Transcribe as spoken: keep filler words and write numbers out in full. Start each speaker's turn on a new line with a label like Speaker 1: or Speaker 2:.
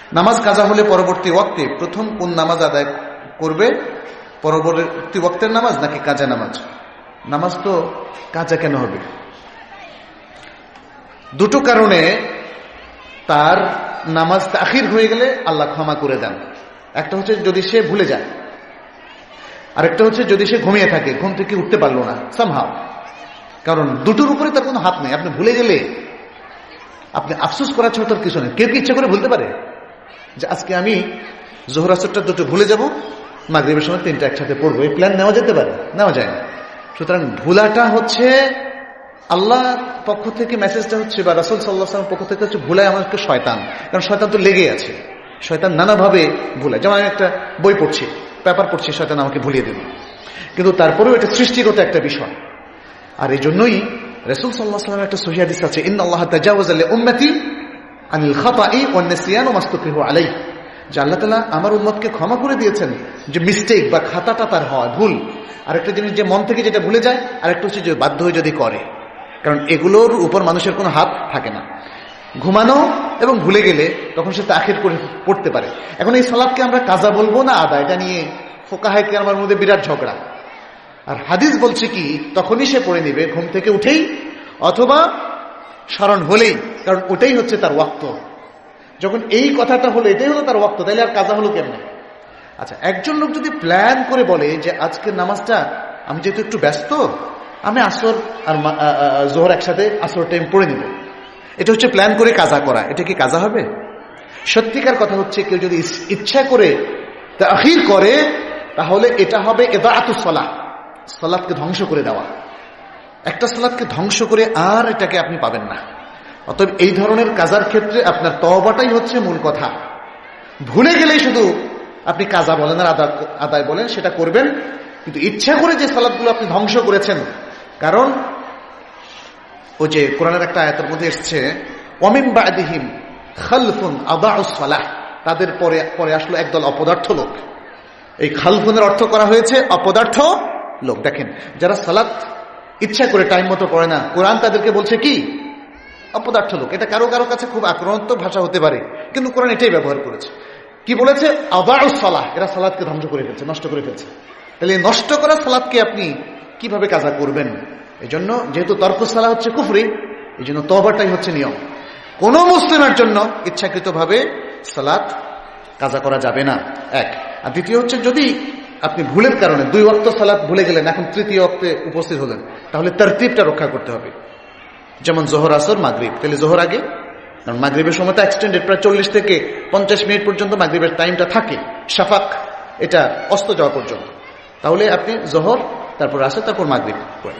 Speaker 1: নামাজ কাজা হলে পরবর্তী ওয়াক্তে প্রথম কোন নামাজ আদায় করবে? পরবর্তী ওয়াক্তের নামাজ নাকি কাজা নামাজ? নামাজ তো কাজা কেন হবে? দুটো কারণে তার নামাজ তাখির হয়ে গেলে আল্লাহ ক্ষমা করে দেন। একটা হচ্ছে যদি সে ভুলে যায়, আরেকটা হচ্ছে যদি সে ঘুমিয়ে থাকে, ঘুম থেকে উঠতে পারলো না সামহাও। কারণ দুটোর উপরে তার কোনো হাত নেই। আপনি ভুলে গেলে আপনি আফসোস করার ছাড়া তার কিছু নেই। কেউ কি ইচ্ছা করে ভুলতে পারে যে আজকে আমি জোহর আসরটা দুটো ভুলে যাব, মাগরিবের সময় তিনটা একসাথে পড়বো? এই প্ল্যান নেওয়া যেতে পারে? নেওয়া যায় না। সুতরাং ভুলাটা হচ্ছে আল্লাহ পক্ষ থেকে মেসেজটা হচ্ছে, বা রাসূল সাল্লাল্লাহু আলাইহি ওয়াসাল্লাম পক্ষ থেকে হচ্ছে, ভুলায় আমাকে শয়তান। কারণ শয়তান তো লেগে আছে, শয়তান নানাভাবে ভুলায়। যেমন আমি একটা বই পড়ছি, পেপার পড়ছি, শয়তান আমাকে ভুলিয়ে দেবে। কিন্তু তারপরেও এটা সৃষ্টিগত একটা বিষয়। আর এই জন্যই রাসূল সাল্লাল্লাহু আলাইহি ওয়াসাল্লামের একটা সহিহ হাদিস আছে, ইন্নাল্লাহা তাজাওয়াজা লিউম্মতি আনিল খাতাই ওয়ান নিসয়ান ওয়া মাসতুকরিহু আলাইহি, যে আল্লাহ তাআলা আমার উম্মতকে ক্ষমা করে দিয়েছেন যে মিস্টেক বা খাতাটা তার হয়, ভুল। আরেকটা জিনিস যে মন থেকে যেটা ভুলে যায়, আরেকটা হচ্ছে যে বাধ্য হয়ে যদি করে। কারণ এগুলোর উপর মানুষের কোনো হাত থাকে না। ঘুমানো এবং ভুলে গেলে তখন সে তাখির করে পড়তে পারে। এখন এই সালাতকে আমরা কাজা বলবো না আদা, এটা নিয়ে ফুকাহায়ে কেরামের মধ্যে বিরাট ঝগড়া। আর হাদিস বলছে কি, তখনই সে পড়ে নিবে, ঘুম থেকে উঠেই অথবা স্মরণ হলেই, কারণ ওটাই হচ্ছে তার ওয়াক্ত। যখন এই কথাটা হলো, এটাই হলো তার ওয়াক্ত, তাইলে আর কাজা হলো কেমনে? আচ্ছা, একজন লোক যদি প্ল্যান করে বলে যে আজকের নামাজটা আমি যেহেতু একটু ব্যস্ত, আমি আসর আর জোহর একসাথে আসর টাইম পড়ে নিব, এটা হচ্ছে প্ল্যান করে কাজা করা। এটা কি কাজা হবে? সত্যিকার কথা হচ্ছে, কেউ যদি ইচ্ছা করে তাখির করে, তাহলে এটা হবে ইদাআতুস সালাহ, সালাতকে ধ্বংস করে দেওয়া। একটা সালাতকে ধ্বংস করে আর এটাকে আপনি পাবেন না। অতএব এই ধরনের কাজার ক্ষেত্রে আপনার তওবাটাই হচ্ছে মূল কথা। ভুলে গেলেই শুধু আপনি কাজা বলেন আর আদায় বলেন, সেটা করবেন, কিন্তু ইচ্ছা করে যে সালাতগুলো আপনি ধ্বংস করেছেন। কারণ ওই যে কোরআনের একটা আয়াতের মধ্যে এসেছে, ওয়ামিন বা'দিহিম খালফুন আদাউস সালাহ, তাদের পরে পরে আসলো একদল অপদার্থ লোক। এই খালফুনের অর্থ করা হয়েছে অপদার্থ লোক। দেখেন, যারা সালাত ইচ্ছা করে টাইম মতো পড়ে না, কোরআন তাদেরকে বলছে কি? অপদার্থ লোক। এটা কারো কারো কাছে খুব আক্রান্ত ভাষা হতে পারে, কিন্তু কোরআন এটাই ব্যবহার করেছে। কি বলেছে? আদাউস সালাহ, এরা সালাতকে ধ্বংস করে ফেলছে, নষ্ট করে ফেলছে। তাহলে নষ্ট করা সালাতকে আপনি কিভাবে কাজা করবেন? এই জন্য যেহেতু তরকুস সালাহ হচ্ছে কুফরি, এই জন্য তওবাটাই হচ্ছে নিয়ম। কোন মুসলিমের জন্য ইচ্ছাকৃতভাবে সালাত কাজা করা যাবে না, এক। আর দ্বিতীয় হচ্ছে, যদি আপনি ভুলের কারণে দুই ওয়াক্ত সালাত ভুলে গেলেন, এখন তৃতীয় ওয়াক্তে উপস্থিত হলেন, তাহলে তারতিবটা রক্ষা করতে হবে। যেমন জোহর, আসর, মাগরিব, তাহলে জোহর আগে, কারণ মাগরিবের সময়টা এক্সটেন্ডেড, প্রায় চল্লিশ থেকে পঞ্চাশ মিনিট পর্যন্ত মাগরিবের টাইমটা থাকে, শাফাক এটা অস্ত যাওয়া পর্যন্ত। তাহলে আপনি জোহর, তারপর আসর, তারপর মাগরিব করেন।